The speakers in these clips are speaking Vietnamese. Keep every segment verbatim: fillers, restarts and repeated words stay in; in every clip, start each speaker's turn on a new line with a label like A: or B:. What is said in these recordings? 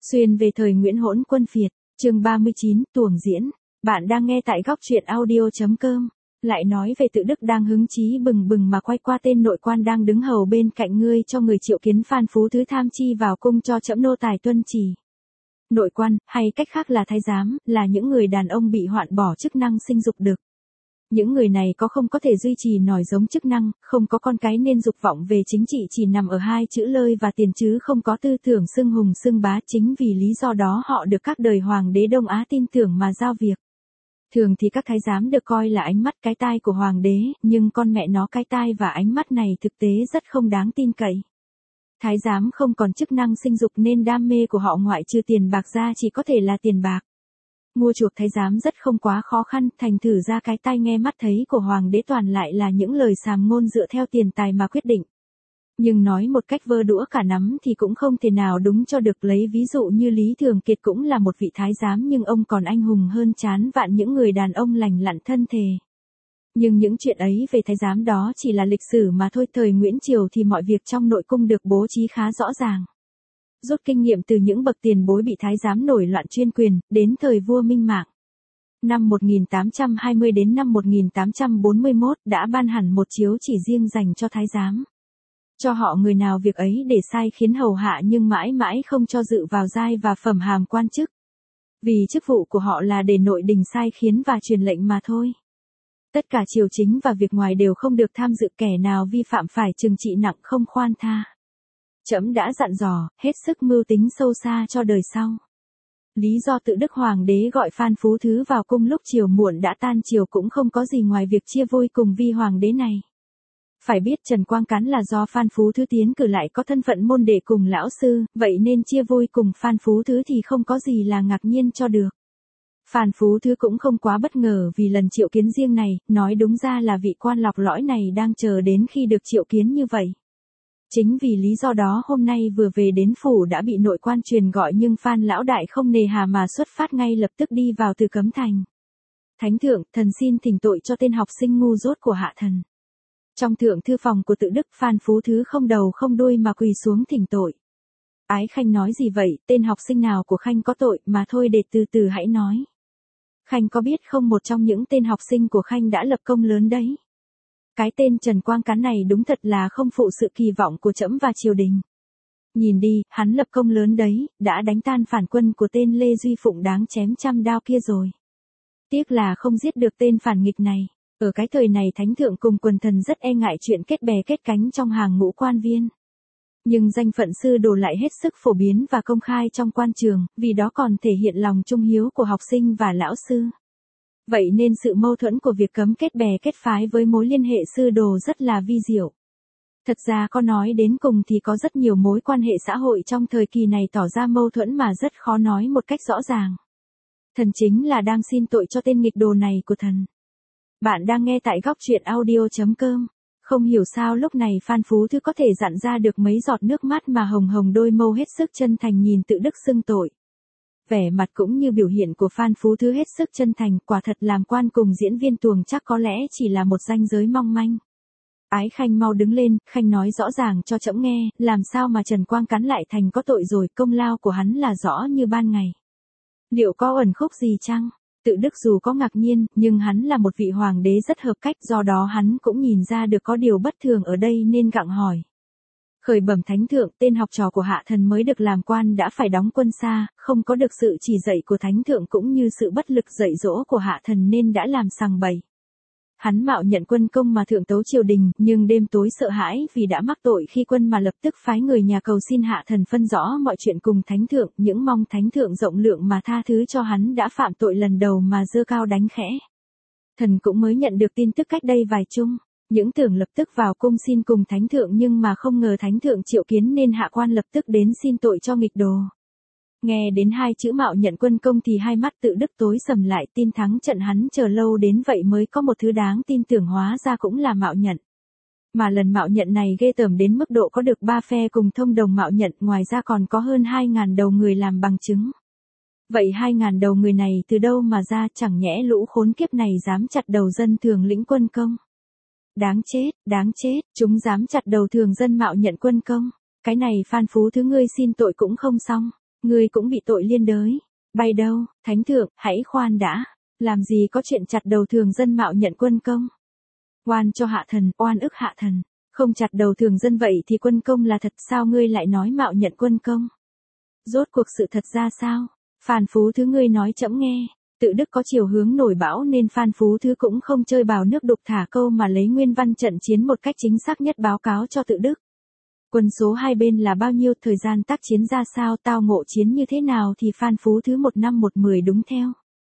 A: Xuyên về thời Nguyễn Hỗn Quân Phiệt, chương ba mươi chín, tuồng diễn. Bạn đang nghe tại góc truyện audio chấm com. Lại nói về Tự Đức đang hứng chí bừng bừng mà quay qua tên nội quan đang đứng hầu bên cạnh ngươi cho người triệu kiến Phan Phú Thứ tham chi vào cung cho trẫm nô tài tuân chỉ. Nội quan, hay cách khác là thái giám, là những người đàn ông bị hoạn bỏ chức năng sinh dục được. Những người này có không có thể duy trì nòi giống chức năng, không có con cái nên dục vọng về chính trị chỉ nằm ở hai chữ lơi và tiền chứ không có tư tưởng xưng hùng xưng bá. Chính vì lý do đó họ được các đời hoàng đế Đông Á tin tưởng mà giao việc. Thường thì các thái giám được coi là ánh mắt cái tai của hoàng đế, nhưng con mẹ nó cái tai và ánh mắt này thực tế rất không đáng tin cậy. Thái giám không còn chức năng sinh dục nên đam mê của họ ngoại trừ tiền bạc ra chỉ có thể là tiền bạc. Mua chuộc thái giám rất không quá khó khăn, thành thử ra cái tai nghe mắt thấy của hoàng đế toàn lại là những lời sàm ngôn dựa theo tiền tài mà quyết định. Nhưng nói một cách vơ đũa cả nắm thì cũng không thể nào đúng cho được. Lấy ví dụ như Lý Thường Kiệt cũng là một vị thái giám nhưng ông còn anh hùng hơn chán vạn những người đàn ông lành lặn thân thề. Nhưng những chuyện ấy về thái giám đó chỉ là lịch sử mà thôi. Thời Nguyễn Triều thì mọi việc trong nội cung được bố trí khá rõ ràng. Rút kinh nghiệm từ những bậc tiền bối bị thái giám nổi loạn chuyên quyền, đến thời vua Minh Mạng. Năm một nghìn tám trăm hai mươi đến năm một nghìn tám trăm bốn mươi mốt đã ban hẳn một chiếu chỉ riêng dành cho thái giám. Cho họ người nào việc ấy để sai khiến hầu hạ nhưng mãi mãi không cho dự vào giai và phẩm hàm quan chức. Vì chức vụ của họ là để nội đình sai khiến và truyền lệnh mà thôi. Tất cả triều chính và việc ngoài đều không được tham dự, kẻ nào vi phạm phải trừng trị nặng không khoan tha. Trẫm đã dặn dò, hết sức mưu tính sâu xa cho đời sau. Lý do Tự Đức Hoàng đế gọi Phan Phú Thứ vào cung lúc chiều muộn đã tan chiều cũng không có gì ngoài việc chia vui cùng vi hoàng đế này. Phải biết Trần Quang Cán là do Phan Phú Thứ tiến cử lại có thân phận môn đệ cùng lão sư, vậy nên chia vui cùng Phan Phú Thứ thì không có gì là ngạc nhiên cho được. Phan Phú Thứ cũng không quá bất ngờ vì lần triệu kiến riêng này, nói đúng ra là vị quan lọc lõi này đang chờ đến khi được triệu kiến như vậy. Chính vì lý do đó hôm nay vừa về đến phủ đã bị nội quan truyền gọi nhưng Phan lão đại không nề hà mà xuất phát ngay lập tức đi vào từ cấm thành. Thánh thượng, thần xin thỉnh tội cho tên học sinh ngu dốt của hạ thần. Trong thượng thư phòng của Tự Đức, Phan Phú Thứ không đầu không đuôi mà quỳ xuống thỉnh tội. Ái Khanh nói gì vậy, tên học sinh nào của Khanh có tội mà thôi để từ từ hãy nói. Khanh có biết không, một trong những tên học sinh của Khanh đã lập công lớn đấy. Cái tên Trần Quang Cán này đúng thật là không phụ sự kỳ vọng của trẫm và triều đình. Nhìn đi, hắn lập công lớn đấy, đã đánh tan phản quân của tên Lê Duy Phụng đáng chém trăm đao kia rồi. Tiếc là không giết được tên phản nghịch này. Ở cái thời này thánh thượng cùng quần thần rất e ngại chuyện kết bè kết cánh trong hàng ngũ quan viên. Nhưng danh phận sư đồ lại hết sức phổ biến và công khai trong quan trường, vì đó còn thể hiện lòng trung hiếu của học sinh và lão sư. Vậy nên sự mâu thuẫn của việc cấm kết bè kết phái với mối liên hệ sư đồ rất là vi diệu. Thật ra có nói đến cùng thì có rất nhiều mối quan hệ xã hội trong thời kỳ này tỏ ra mâu thuẫn mà rất khó nói một cách rõ ràng. Thần chính là đang xin tội cho tên nghịch đồ này của thần. Bạn đang nghe tại góc truyện audio chấm com. Không hiểu sao lúc này Phan Phú Thứ có thể dặn ra được mấy giọt nước mắt mà hồng hồng đôi mâu hết sức chân thành nhìn Tự Đức xưng tội. Vẻ mặt cũng như biểu hiện của Phan Phú Thứ hết sức chân thành, quả thật làm quan cùng diễn viên tuồng chắc có lẽ chỉ là một ranh giới mong manh. Ái Khanh mau đứng lên, Khanh nói rõ ràng cho trẫm nghe, làm sao mà Trần Quang Cán lại thành có tội rồi, công lao của hắn là rõ như ban ngày. Liệu có ẩn khúc gì chăng? Tự Đức dù có ngạc nhiên, nhưng hắn là một vị hoàng đế rất hợp cách, do đó hắn cũng nhìn ra được có điều bất thường ở đây nên gặng hỏi. Khởi bẩm thánh thượng, tên học trò của hạ thần mới được làm quan đã phải đóng quân xa, không có được sự chỉ dạy của thánh thượng cũng như sự bất lực dạy dỗ của hạ thần nên đã làm sằng bậy. Hắn mạo nhận quân công mà thượng tấu triều đình, nhưng đêm tối sợ hãi vì đã mắc tội khi quân mà lập tức phái người nhà cầu xin hạ thần phân rõ mọi chuyện cùng thánh thượng, những mong thánh thượng rộng lượng mà tha thứ cho hắn đã phạm tội lần đầu mà giơ cao đánh khẽ. Thần cũng mới nhận được tin tức cách đây vài chung, những tưởng lập tức vào cung xin cùng thánh thượng nhưng mà không ngờ thánh thượng triệu kiến nên hạ quan lập tức đến xin tội cho nghịch đồ. Nghe đến hai chữ mạo nhận quân công thì hai mắt Tự Đức tối sầm lại, tin thắng trận hắn chờ lâu đến vậy mới có một thứ đáng tin tưởng hóa ra cũng là mạo nhận. Mà lần mạo nhận này ghê tởm đến mức độ có được ba phe cùng thông đồng mạo nhận, ngoài ra còn có hơn hai ngàn đầu người làm bằng chứng. Vậy hai ngàn đầu người này từ đâu mà ra, chẳng nhẽ lũ khốn kiếp này dám chặt đầu dân thường lĩnh quân công? Đáng chết, đáng chết, chúng dám chặt đầu thường dân mạo nhận quân công. Cái này Phan Phú Thứ ngươi xin tội cũng không xong. Ngươi cũng bị tội liên đới. Bay đâu, thánh thượng, hãy khoan đã. Làm gì có chuyện chặt đầu thường dân mạo nhận quân công. Oan cho hạ thần, oan ức hạ thần. Không chặt đầu thường dân vậy thì quân công là thật, sao ngươi lại nói mạo nhận quân công? Rốt cuộc sự thật ra sao? Phan Phú Thứ ngươi nói trẫm nghe. Tự Đức có chiều hướng nổi bão nên Phan Phú Thứ cũng không chơi bào nước đục thả câu mà lấy nguyên văn trận chiến một cách chính xác nhất báo cáo cho Tự Đức. Quân số hai bên là bao nhiêu, thời gian tác chiến ra sao, tao ngộ chiến như thế nào thì Phan Phú Thứ một năm một mười đúng theo.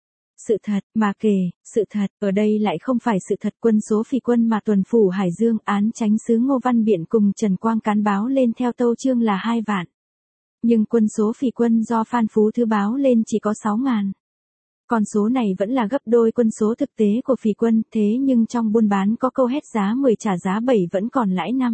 A: Sự thật, mà kể, sự thật, ở đây lại không phải sự thật. Quân số phỉ quân mà tuần phủ Hải Dương án chánh sứ Ngô Văn Biện cùng Trần Quang Cán báo lên theo tâu chương là hai vạn. Nhưng quân số phỉ quân do Phan Phú Thứ báo lên chỉ có sáu ngàn. Con số này vẫn là gấp đôi quân số thực tế của phỉ quân, thế nhưng trong buôn bán có câu hét giá mười trả giá bảy vẫn còn lãi năm.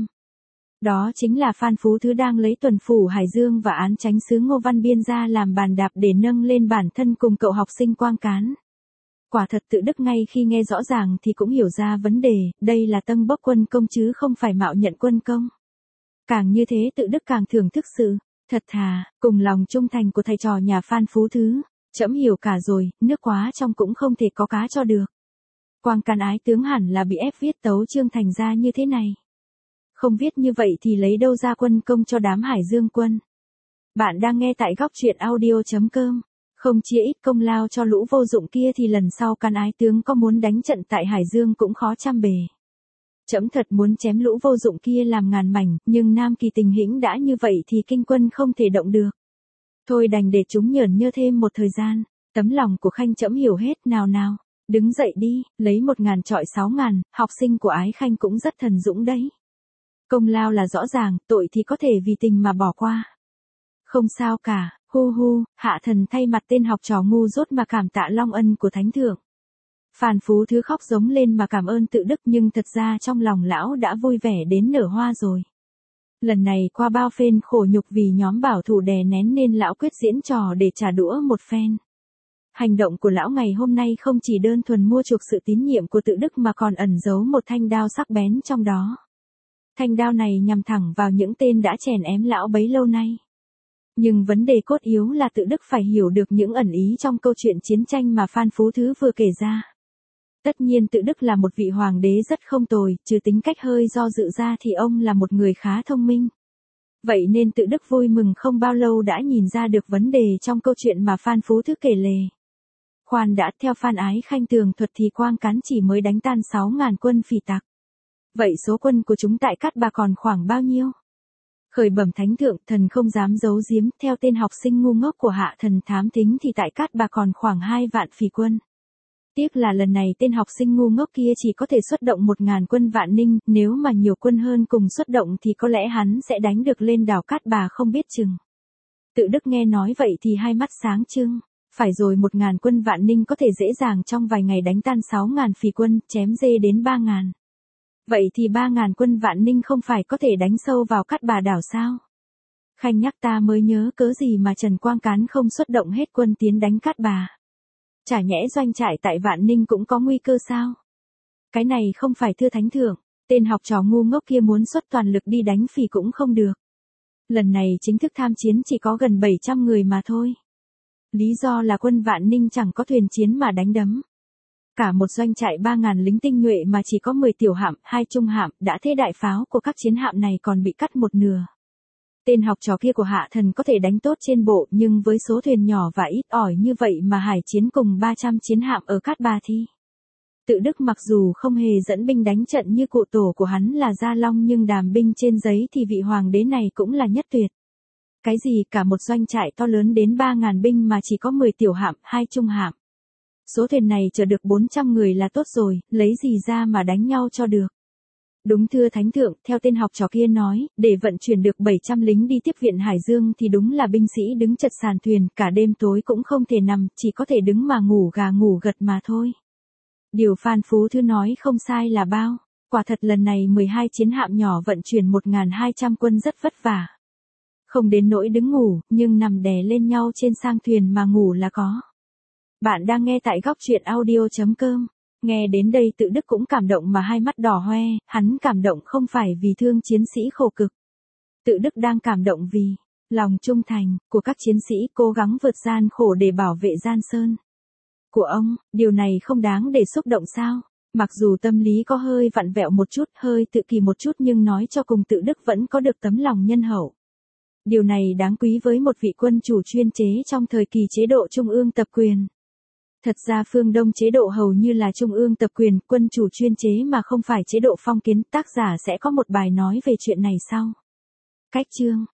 A: Đó chính là Phan Phú Thứ đang lấy tuần phủ Hải Dương và án chánh sứ Ngô Văn Biên ra làm bàn đạp để nâng lên bản thân cùng cậu học sinh Quang Cán. Quả thật Tự Đức ngay khi nghe rõ ràng thì cũng hiểu ra vấn đề, đây là tâng bốc quân công chứ không phải mạo nhận quân công. Càng như thế Tự Đức càng thưởng thức sự thật thà, cùng lòng trung thành của thầy trò nhà Phan Phú Thứ. Trẫm hiểu cả rồi, nước quá trong cũng không thể có cá cho được. Quang Cán ái tướng hẳn là bị ép viết tấu chương thành ra như thế này. Không viết như vậy thì lấy đâu ra quân công cho đám Hải Dương quân. Bạn đang nghe tại góc truyện audio chấm com. Không chia ít công lao cho lũ vô dụng kia thì lần sau Cán ái tướng có muốn đánh trận tại Hải Dương cũng khó trăm bề. Trẫm thật muốn chém lũ vô dụng kia làm ngàn mảnh, nhưng Nam Kỳ tình hĩnh đã như vậy thì kinh quân không thể động được. Thôi đành để chúng nhởn nhơ thêm một thời gian. Tấm lòng của Khanh trẫm hiểu hết, nào nào. Đứng dậy đi, lấy một ngàn trọi sáu ngàn, học sinh của Ái Khanh cũng rất thần dũng đấy. Công lao là rõ ràng, tội thì có thể vì tình mà bỏ qua. Không sao cả, hu hu, hạ thần thay mặt tên học trò ngu dốt mà cảm tạ long ân của thánh thượng. Phan Phú Thứ khóc giống lên mà cảm ơn Tự Đức, nhưng thật ra trong lòng lão đã vui vẻ đến nở hoa rồi. Lần này qua bao phen khổ nhục vì nhóm bảo thủ đè nén nên lão quyết diễn trò để trả đũa một phen. Hành động của lão ngày hôm nay không chỉ đơn thuần mua chuộc sự tín nhiệm của Tự Đức mà còn ẩn giấu một thanh đao sắc bén trong đó. Thanh đao này nhằm thẳng vào những tên đã chèn ém lão bấy lâu nay. Nhưng vấn đề cốt yếu là Tự Đức phải hiểu được những ẩn ý trong câu chuyện chiến tranh mà Phan Phú Thứ vừa kể ra. Tất nhiên Tự Đức là một vị hoàng đế rất không tồi, trừ tính cách hơi do dự ra thì ông là một người khá thông minh. Vậy nên Tự Đức vui mừng không bao lâu đã nhìn ra được vấn đề trong câu chuyện mà Phan Phú Thứ kể lề. Khoan đã, theo Phan Ái Khanh tường thuật thì Quang Cán chỉ mới đánh tan sáu ngàn quân phỉ tặc. Vậy số quân của chúng tại Cát Bà còn khoảng bao nhiêu? Khởi bẩm thánh thượng, thần không dám giấu giếm, theo tên học sinh ngu ngốc của hạ thần thám thính thì tại Cát Bà còn khoảng hai vạn phỉ quân. Tiếc là lần này tên học sinh ngu ngốc kia chỉ có thể xuất động một ngàn quân Vạn Ninh, nếu mà nhiều quân hơn cùng xuất động thì có lẽ hắn sẽ đánh được lên đảo Cát Bà không biết chừng. Tự Đức nghe nói vậy thì hai mắt sáng trưng. Phải rồi, một ngàn quân Vạn Ninh có thể dễ dàng trong vài ngày đánh tan sáu ngàn phỉ quân, chém dê đến ba ngàn. Vậy thì ba ngàn quân Vạn Ninh không phải có thể đánh sâu vào Cát Bà đảo sao? Khanh nhắc ta mới nhớ cớ gì mà Trần Quang Cán không xuất động hết quân tiến đánh Cát Bà. Chả nhẽ doanh trại tại Vạn Ninh cũng có nguy cơ sao? Cái này không phải thưa thánh thượng, tên học trò ngu ngốc kia muốn xuất toàn lực đi đánh phỉ cũng không được. Lần này chính thức tham chiến chỉ có gần bảy trăm người mà thôi. Lý do là quân Vạn Ninh chẳng có thuyền chiến mà đánh đấm. Cả một doanh trại ba ngàn lính tinh nhuệ mà chỉ có mười tiểu hạm, hai trung hạm, đã thế đại pháo của các chiến hạm này còn bị cắt một nửa. Tên học trò kia của hạ thần có thể đánh tốt trên bộ, nhưng với số thuyền nhỏ và ít ỏi như vậy mà hải chiến cùng ba trăm chiến hạm ở Cát Bà thì. Tự Đức mặc dù không hề dẫn binh đánh trận như cụ tổ của hắn là Gia Long, nhưng đàm binh trên giấy thì vị hoàng đế này cũng là nhất tuyệt. Cái gì cả một doanh trại to lớn đến ba ngàn binh mà chỉ có mười tiểu hạm, hai trung hạm. Số thuyền này chở được bốn trăm người là tốt rồi, lấy gì ra mà đánh nhau cho được. Đúng thưa thánh thượng, theo tên học trò kia nói, để vận chuyển được bảy trăm lính đi tiếp viện Hải Dương thì đúng là binh sĩ đứng chật sàn thuyền, cả đêm tối cũng không thể nằm, chỉ có thể đứng mà ngủ gà ngủ gật mà thôi. Điều Phan Phú Thứ nói không sai là bao, quả thật lần này mười hai chiến hạm nhỏ vận chuyển một nghìn hai trăm quân rất vất vả. Không đến nỗi đứng ngủ, nhưng nằm đè lên nhau trên sang thuyền mà ngủ là có. Bạn đang nghe tại góc truyện audio chấm com. Nghe đến đây Tự Đức cũng cảm động mà hai mắt đỏ hoe, hắn cảm động không phải vì thương chiến sĩ khổ cực. Tự Đức đang cảm động vì, Lòng trung thành của các chiến sĩ cố gắng vượt gian khổ để bảo vệ Giang Sơn của ông, điều này không đáng để xúc động sao? Mặc dù tâm lý có hơi vặn vẹo một chút, hơi tự kỷ một chút nhưng nói cho cùng Tự Đức vẫn có được tấm lòng nhân hậu. Điều này đáng quý với một vị quân chủ chuyên chế trong thời kỳ chế độ trung ương tập quyền. Thật ra phương Đông chế độ hầu như là trung ương tập quyền, quân chủ chuyên chế mà không phải chế độ phong kiến, tác giả sẽ có một bài nói về chuyện này sau. Cách chương